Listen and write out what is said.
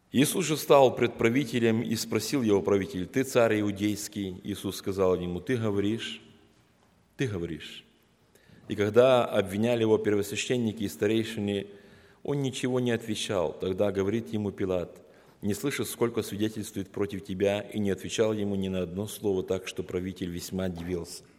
Иисус же стал пред правителем и спросил его правитель: «Ты царь иудейский?» Иисус сказал ему: «Ты говоришь». И когда обвиняли его первосвященники и старейшины, он ничего не отвечал. Тогда говорит ему Пилат: «Не слышишь, сколько свидетельствует против тебя?» И не отвечал ему ни на одно слово, так что правитель весьма дивился.